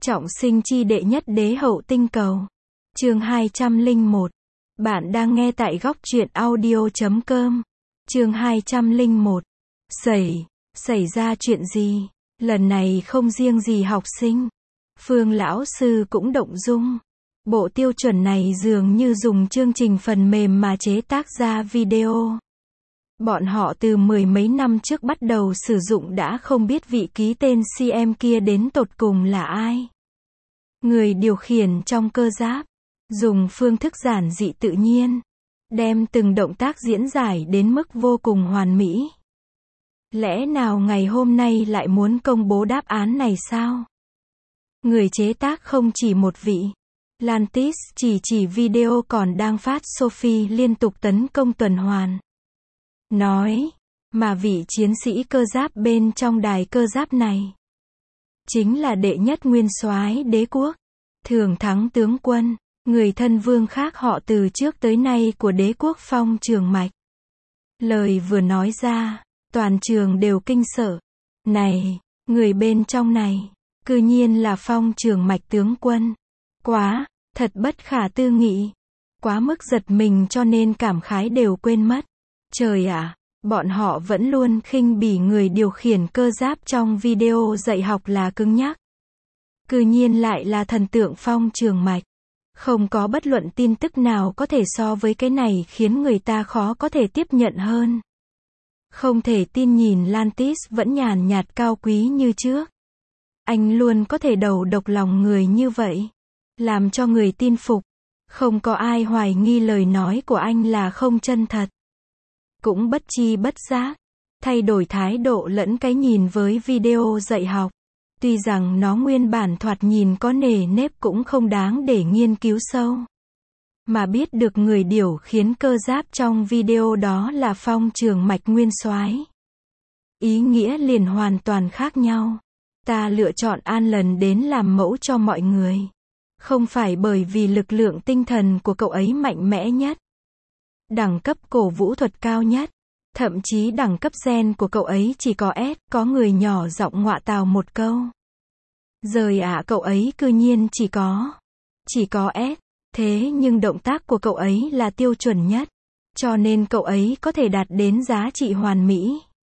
Trọng sinh chi đệ nhất đế hậu tinh cầu. Chương 201. Bạn đang nghe tại góc truyện audio.com. Chương 201. Xảy ra chuyện gì? Lần này không riêng gì học sinh. Phương lão sư cũng động dung. Bộ tiêu chuẩn này dường như dùng chương trình phần mềm mà chế tác ra video. Bọn họ từ mười mấy năm trước bắt đầu sử dụng đã không biết vị ký tên CM kia đến tột cùng là ai. Người điều khiển trong cơ giáp, dùng phương thức giản dị tự nhiên, đem từng động tác diễn giải đến mức vô cùng hoàn mỹ. Lẽ nào ngày hôm nay lại muốn công bố đáp án này sao? Người chế tác không chỉ một vị. Lantis chỉ video còn đang phát Sophie liên tục tấn công tuần hoàn. Nói, mà vị chiến sĩ cơ giáp bên trong đài cơ giáp này chính là đệ nhất nguyên soái đế quốc, thường thắng tướng quân, người thân vương khác họ từ trước tới nay của đế quốc Phong Trường Mạch. Lời vừa nói ra, toàn trường đều kinh sợ. Này, người bên trong này, cư nhiên là Phong Trường Mạch tướng quân. Quá, thật bất khả tư nghị. Quá mức giật mình cho nên cảm khái đều quên mất. Trời ạ, bọn họ vẫn luôn khinh bỉ người điều khiển cơ giáp trong video dạy học là cứng nhắc. Cư nhiên lại là thần tượng Phong Trường Mạch. Không có bất luận tin tức nào có thể so với cái này khiến người ta khó có thể tiếp nhận hơn. Không thể tin nhìn Lantis vẫn nhàn nhạt cao quý như trước. Anh luôn có thể đầu độc lòng người như vậy. Làm cho người tin phục. Không có ai hoài nghi lời nói của anh là không chân thật. Cũng bất chi bất giác, thay đổi thái độ lẫn cái nhìn với video dạy học. Tuy rằng nó nguyên bản thoạt nhìn có nề nếp cũng không đáng để nghiên cứu sâu. Mà biết được người điều khiển cơ giáp trong video đó là Phong Trường Mạch nguyên soái. Ý nghĩa liền hoàn toàn khác nhau. Ta lựa chọn Alan đến làm mẫu cho mọi người. Không phải bởi vì lực lượng tinh thần của cậu ấy mạnh mẽ nhất. Đẳng cấp cổ vũ thuật cao nhất. Thậm chí đẳng cấp gen của cậu ấy chỉ có S, có người nhỏ giọng ngọa tào một câu. Giời ạ, cậu ấy cư nhiên chỉ có S, thế nhưng động tác của cậu ấy là tiêu chuẩn nhất. Cho nên cậu ấy có thể đạt đến giá trị hoàn mỹ.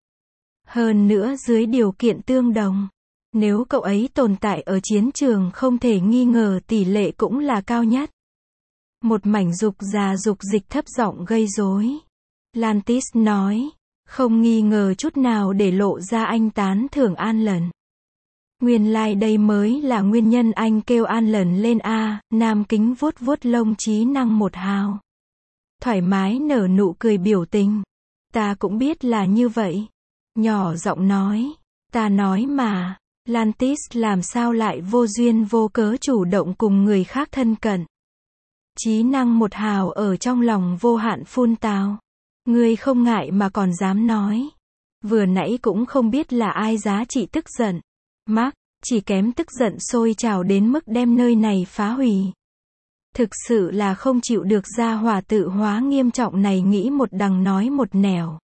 Hơn nữa dưới điều kiện tương đồng. Nếu cậu ấy tồn tại ở chiến trường không thể nghi ngờ tỷ lệ cũng là cao nhất. Một mảnh dục già dục dịch thấp giọng gây rối. Lantis nói, không nghi ngờ chút nào để lộ ra anh tán thưởng Alan. Nguyên lai đây mới là nguyên nhân anh kêu Alan lên A. Nam kính vuốt vuốt lông trí năng một hào. Thoải mái nở nụ cười biểu tình. Ta cũng biết là như vậy. Nhỏ giọng nói, ta nói mà. Lantis làm sao lại vô duyên vô cớ chủ động cùng người khác thân cận. Trí năng một hào ở trong lòng vô hạn phun tào. Ngươi không ngại mà còn dám nói. Vừa nãy cũng không biết là ai giá trị tức giận. Mark, chỉ kém tức giận sôi trào đến mức đem nơi này phá hủy. Thực sự là không chịu được gia hỏa tự hóa nghiêm trọng này nghĩ một đằng nói một nẻo.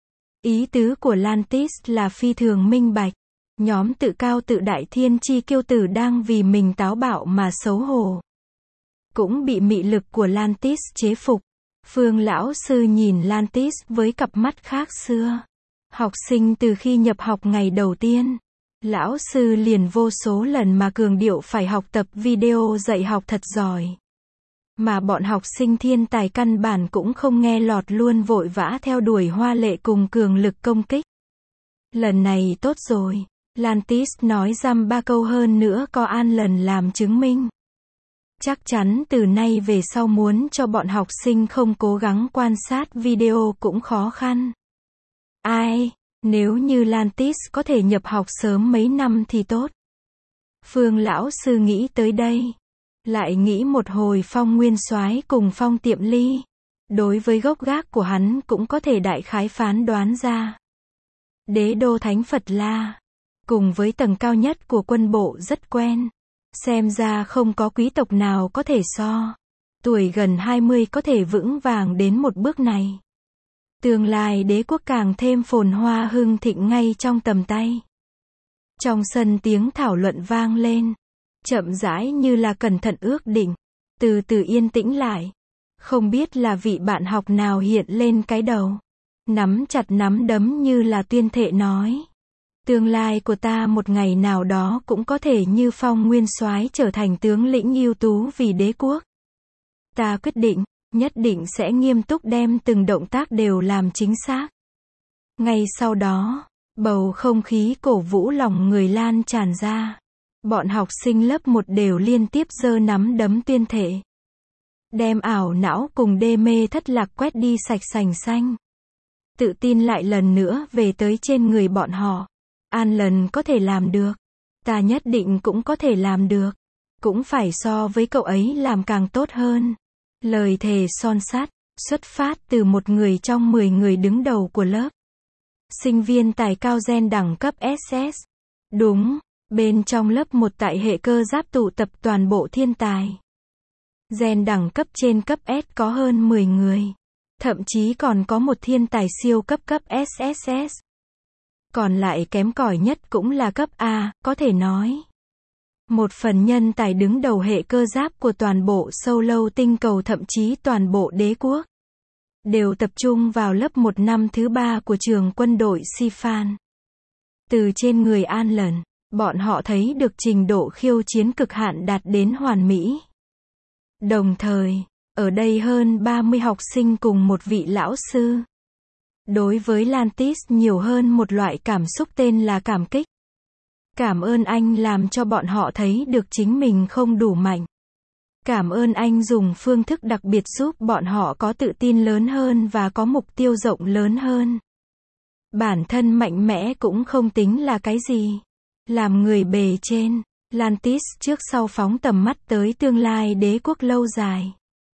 Ý tứ của Lantis là phi thường minh bạch. Nhóm tự cao tự đại thiên chi kiêu tử đang vì mình táo bạo mà xấu hổ. Cũng bị mị lực của Lantis chế phục. Phương lão sư nhìn Lantis với cặp mắt khác xưa. Học sinh từ khi nhập học ngày đầu tiên, lão sư liền vô số lần mà cường điệu phải học tập video dạy học thật giỏi. Mà bọn học sinh thiên tài căn bản cũng không nghe lọt luôn vội vã theo đuổi hoa lệ cùng cường lực công kích. Lần này tốt rồi. Lantis nói dăm ba câu hơn nữa có Alan làm chứng minh. Chắc chắn từ nay về sau muốn cho bọn học sinh không cố gắng quan sát video cũng khó khăn. Ai, nếu như Lantis có thể nhập học sớm mấy năm thì tốt. Phương lão sư nghĩ tới đây. Lại nghĩ một hồi Phong nguyên soái cùng Phong Tiệm Ly. Đối với gốc gác của hắn cũng có thể đại khái phán đoán ra. Đế đô Thánh Phật La. Cùng với tầng cao nhất của quân bộ rất quen. Xem ra không có quý tộc nào có thể so. Tuổi gần 20 có thể vững vàng đến một bước này. Tương lai đế quốc càng thêm phồn hoa hưng thịnh ngay trong tầm tay. Trong sân tiếng thảo luận vang lên. chậm rãi như là cẩn thận ước định, từ từ yên tĩnh lại. Không biết là vị bạn học nào hiện lên cái đầu, nắm chặt nắm đấm như là tuyên thệ nói. Tương lai của ta một ngày nào đó cũng có thể như Phong Nguyên Soái trở thành tướng lĩnh ưu tú vì đế quốc. Ta quyết định, nhất định sẽ nghiêm túc đem từng động tác đều làm chính xác. Ngay sau đó, bầu không khí cổ vũ lòng người lan tràn ra. Bọn học sinh lớp 1 đều liên tiếp giơ nắm đấm tuyên thệ. Đem ảo não cùng đê mê thất lạc quét đi sạch sành xanh. Tự tin lại lần nữa về tới trên người bọn họ. Alan có thể làm được. Ta nhất định cũng có thể làm được. Cũng phải so với cậu ấy làm càng tốt hơn. Lời thề son sắt, xuất phát từ một người trong 10 người đứng đầu của lớp. Sinh viên tài cao gen đẳng cấp SS. Đúng, bên trong lớp 1 tại hệ cơ giáp tụ tập toàn bộ thiên tài. Gen đẳng cấp trên cấp S có hơn 10 người. Thậm chí còn có một thiên tài siêu cấp SSS. Còn lại kém cỏi nhất cũng là cấp A, có thể nói. Một phần nhân tài đứng đầu hệ cơ giáp của toàn bộ Solo tinh cầu thậm chí toàn bộ đế quốc. Đều tập trung vào lớp 1 năm thứ 3 của trường quân đội Sifan. Từ trên người Alan, bọn họ thấy được trình độ khiêu chiến cực hạn đạt đến hoàn mỹ. Đồng thời, ở đây hơn 30 học sinh cùng một vị lão sư. Đối với Lantis nhiều hơn một loại cảm xúc tên là cảm kích. Cảm ơn anh làm cho bọn họ thấy được chính mình không đủ mạnh. Cảm ơn anh dùng phương thức đặc biệt giúp bọn họ có tự tin lớn hơn và có mục tiêu rộng lớn hơn. Bản thân mạnh mẽ cũng không tính là cái gì. Làm người bề trên, Lantis trước sau phóng tầm mắt tới tương lai đế quốc lâu dài.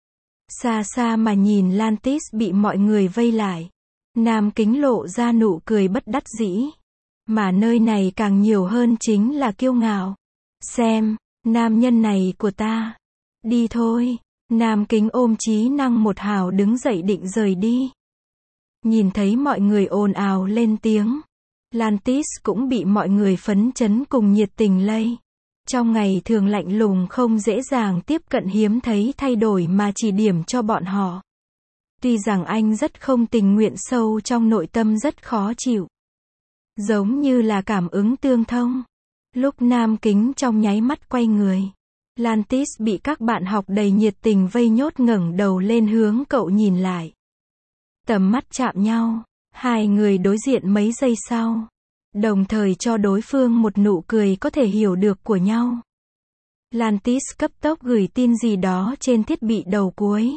Xa xa mà nhìn Lantis bị mọi người vây lại. Nam Kính lộ ra nụ cười bất đắc dĩ. Mà nơi này càng nhiều hơn chính là kiêu ngạo. Xem, nam nhân này của ta. Đi thôi. Nam Kính ôm Chí Năng một hào đứng dậy định rời đi. Nhìn thấy mọi người ồn ào lên tiếng. Lantis cũng bị mọi người phấn chấn cùng nhiệt tình lây. Trong ngày thường lạnh lùng không dễ dàng tiếp cận hiếm thấy thay đổi mà chỉ điểm cho bọn họ. Tuy rằng anh rất không tình nguyện, sâu trong nội tâm rất khó chịu. Giống như là cảm ứng tương thông. Lúc Nam Kính trong nháy mắt quay người, Lantis bị các bạn học đầy nhiệt tình vây nhốt ngẩng đầu lên hướng cậu nhìn lại. Tầm mắt chạm nhau, hai người đối diện mấy giây sau. Đồng thời cho đối phương một nụ cười có thể hiểu được của nhau. Lantis cấp tốc gửi tin gì đó trên thiết bị đầu cuối.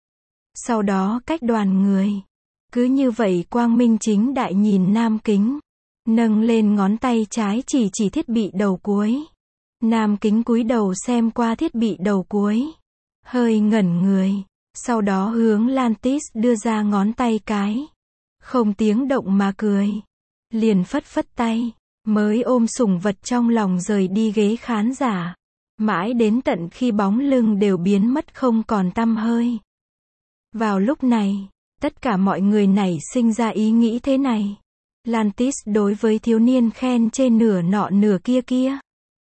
Sau đó cách đoàn người. Cứ như vậy quang minh chính đại nhìn Nam Kính. Nâng lên ngón tay trái chỉ thiết bị đầu cuối. Nam Kính cúi đầu xem qua thiết bị đầu cuối. Hơi ngẩn người. Sau đó hướng Lantis đưa ra ngón tay cái. Không tiếng động mà cười. Liền phất phất tay. Mới ôm sủng vật trong lòng rời đi ghế khán giả. Mãi đến tận khi bóng lưng đều biến mất không còn tăm hơi. Vào lúc này, tất cả mọi người nảy sinh ra ý nghĩ thế này. Lantis đối với thiếu niên khen trên nửa nọ nửa kia.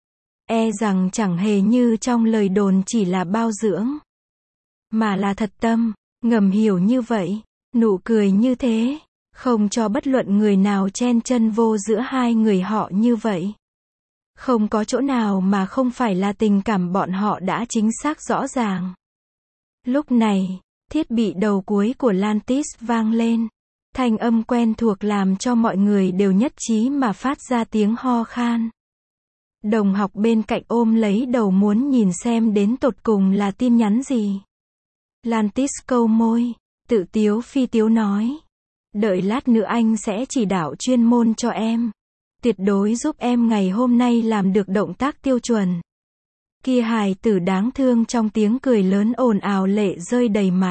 E rằng chẳng hề như trong lời đồn chỉ là bao dưỡng. Mà là thật tâm, ngầm hiểu như vậy, nụ cười như thế, không cho bất luận người nào chen chân vô giữa hai người họ như vậy. Không có chỗ nào mà không phải là tình cảm bọn họ đã chính xác rõ ràng. Lúc này, thiết bị đầu cuối của Lantis vang lên. Thanh âm quen thuộc làm cho mọi người đều nhất trí mà phát ra tiếng ho khan. Đồng học bên cạnh ôm lấy đầu muốn nhìn xem đến tột cùng là tin nhắn gì. Lantis câu môi, tự tiếu phi tiếu nói. Đợi lát nữa anh sẽ chỉ đạo chuyên môn cho em. Tuyệt đối giúp em ngày hôm nay làm được động tác tiêu chuẩn. Kia hài tử đáng thương trong tiếng cười lớn ồn ào lệ rơi đầy mặt.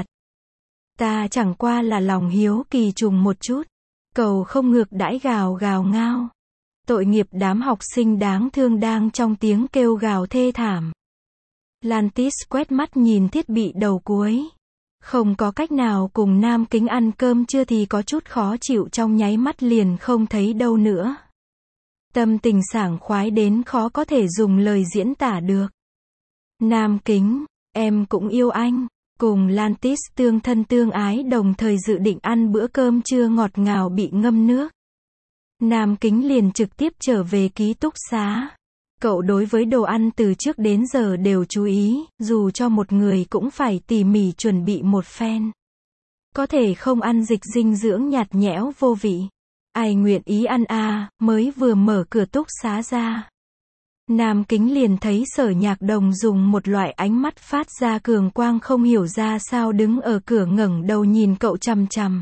Ta chẳng qua là lòng hiếu kỳ trùng một chút. Cầu không ngược đãi gào gào ngao. Tội nghiệp đám học sinh đáng thương đang trong tiếng kêu gào thê thảm. Lantis quét mắt nhìn thiết bị đầu cuối. Không có cách nào cùng Nam Kính ăn cơm trưa thì có chút khó chịu, trong nháy mắt liền không thấy đâu nữa. Tâm tình sảng khoái đến khó có thể dùng lời diễn tả được. Nam Kính, em cũng yêu anh. Cùng Lantis tương thân tương ái đồng thời dự định ăn bữa cơm trưa ngọt ngào bị ngâm nước. Nam Kính liền trực tiếp trở về ký túc xá. Cậu đối với đồ ăn từ trước đến giờ đều chú ý, dù cho một người cũng phải tỉ mỉ chuẩn bị một phen. Có thể không ăn dịch dinh dưỡng nhạt nhẽo vô vị. Ai nguyện ý ăn à, mới vừa mở cửa túc xá ra. Nam Kính liền thấy Sở Nhạc Đồng dùng một loại ánh mắt phát ra cường quang không hiểu ra sao đứng ở cửa ngẩng đầu nhìn cậu chằm chằm.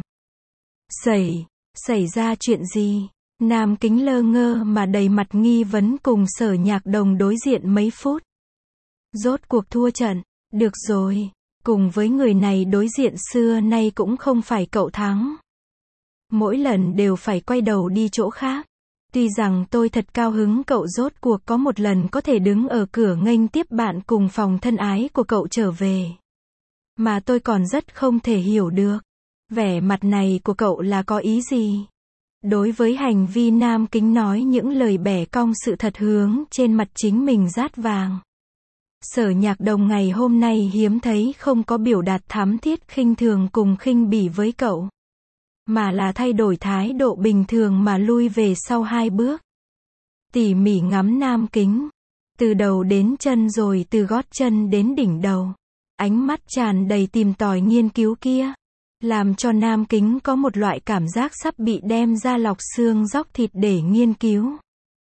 Xảy ra chuyện gì? Nam Kính lơ ngơ mà đầy mặt nghi vấn cùng Sở Nhạc Đồng đối diện mấy phút. Rốt cuộc thua trận, được rồi, cùng với người này đối diện xưa nay cũng không phải cậu thắng. Mỗi lần đều phải quay đầu đi chỗ khác. Tuy rằng tôi thật cao hứng cậu rốt cuộc có một lần có thể đứng ở cửa nghênh tiếp bạn cùng phòng thân ái của cậu trở về. Mà tôi còn rất không thể hiểu được. Vẻ mặt này của cậu là có ý gì? Đối với hành vi Nam Kính nói những lời bẻ cong sự thật hướng trên mặt chính mình rát vàng. Sở Nhạc Đồng ngày hôm nay hiếm thấy không có biểu đạt thắm thiết khinh thường cùng khinh bỉ với cậu. Mà là thay đổi thái độ bình thường mà lui về sau 2 bước. Tỉ mỉ ngắm Nam Kính. Từ đầu đến chân rồi từ gót chân đến đỉnh đầu. Ánh mắt tràn đầy tìm tòi nghiên cứu kia. Làm cho Nam Kính có một loại cảm giác sắp bị đem ra lọc xương dóc thịt để nghiên cứu.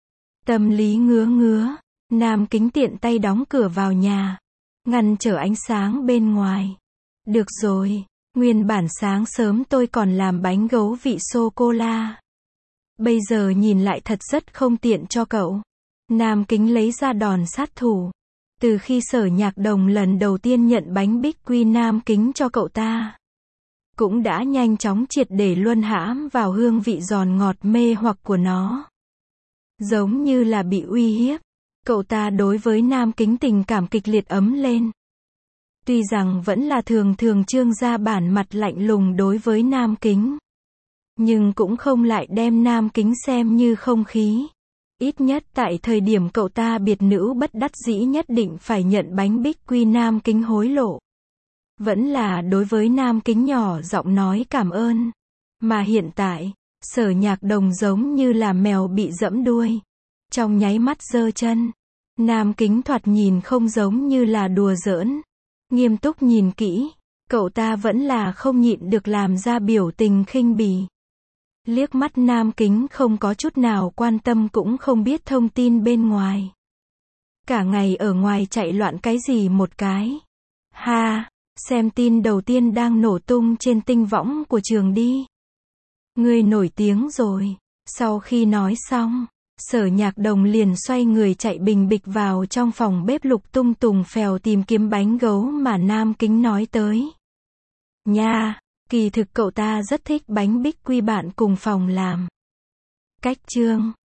Tâm lý ngứa ngứa. Nam Kính tiện tay đóng cửa vào nhà. Ngăn trở ánh sáng bên ngoài. Được rồi. Nguyên bản sáng sớm tôi còn làm bánh gấu vị sô-cô-la. Bây giờ nhìn lại thật rất không tiện cho cậu. Nam Kính lấy ra đòn sát thủ. Từ khi Sở Nhạc Đồng lần đầu tiên nhận bánh bích quy Nam Kính cho cậu ta, cũng đã nhanh chóng triệt để luân hãm vào hương vị giòn ngọt mê hoặc của nó. Giống như là bị uy hiếp. Cậu ta đối với Nam Kính tình cảm kịch liệt ấm lên. Tuy rằng vẫn là thường thường trương ra bản mặt lạnh lùng đối với Nam Kính. Nhưng cũng không lại đem Nam Kính xem như không khí. Ít nhất tại thời điểm cậu ta biệt nữ bất đắc dĩ nhất định phải nhận bánh bích quy Nam Kính hối lộ. Vẫn là đối với Nam Kính nhỏ giọng nói cảm ơn. Mà hiện tại, Sở Nhạc Đồng giống như là mèo bị dẫm đuôi. Trong nháy mắt giơ chân. Nam Kính thoạt nhìn không giống như là đùa giỡn. Nghiêm túc nhìn kỹ, cậu ta vẫn là không nhịn được làm ra biểu tình khinh bỉ. Liếc mắt Nam Kính không có chút nào quan tâm cũng không biết thông tin bên ngoài. Cả ngày ở ngoài chạy loạn cái gì một cái. Ha, xem tin đầu tiên đang nổ tung trên tinh võng của trường đi. Ngươi nổi tiếng rồi. Sau khi nói xong, Sở Nhạc Đồng liền xoay người chạy bình bịch vào trong phòng bếp lục tung tùng phèo tìm kiếm bánh gấu mà Nam Kính nói tới. Nha, kỳ thực cậu ta rất thích bánh bích quy bạn cùng phòng làm. Cách chương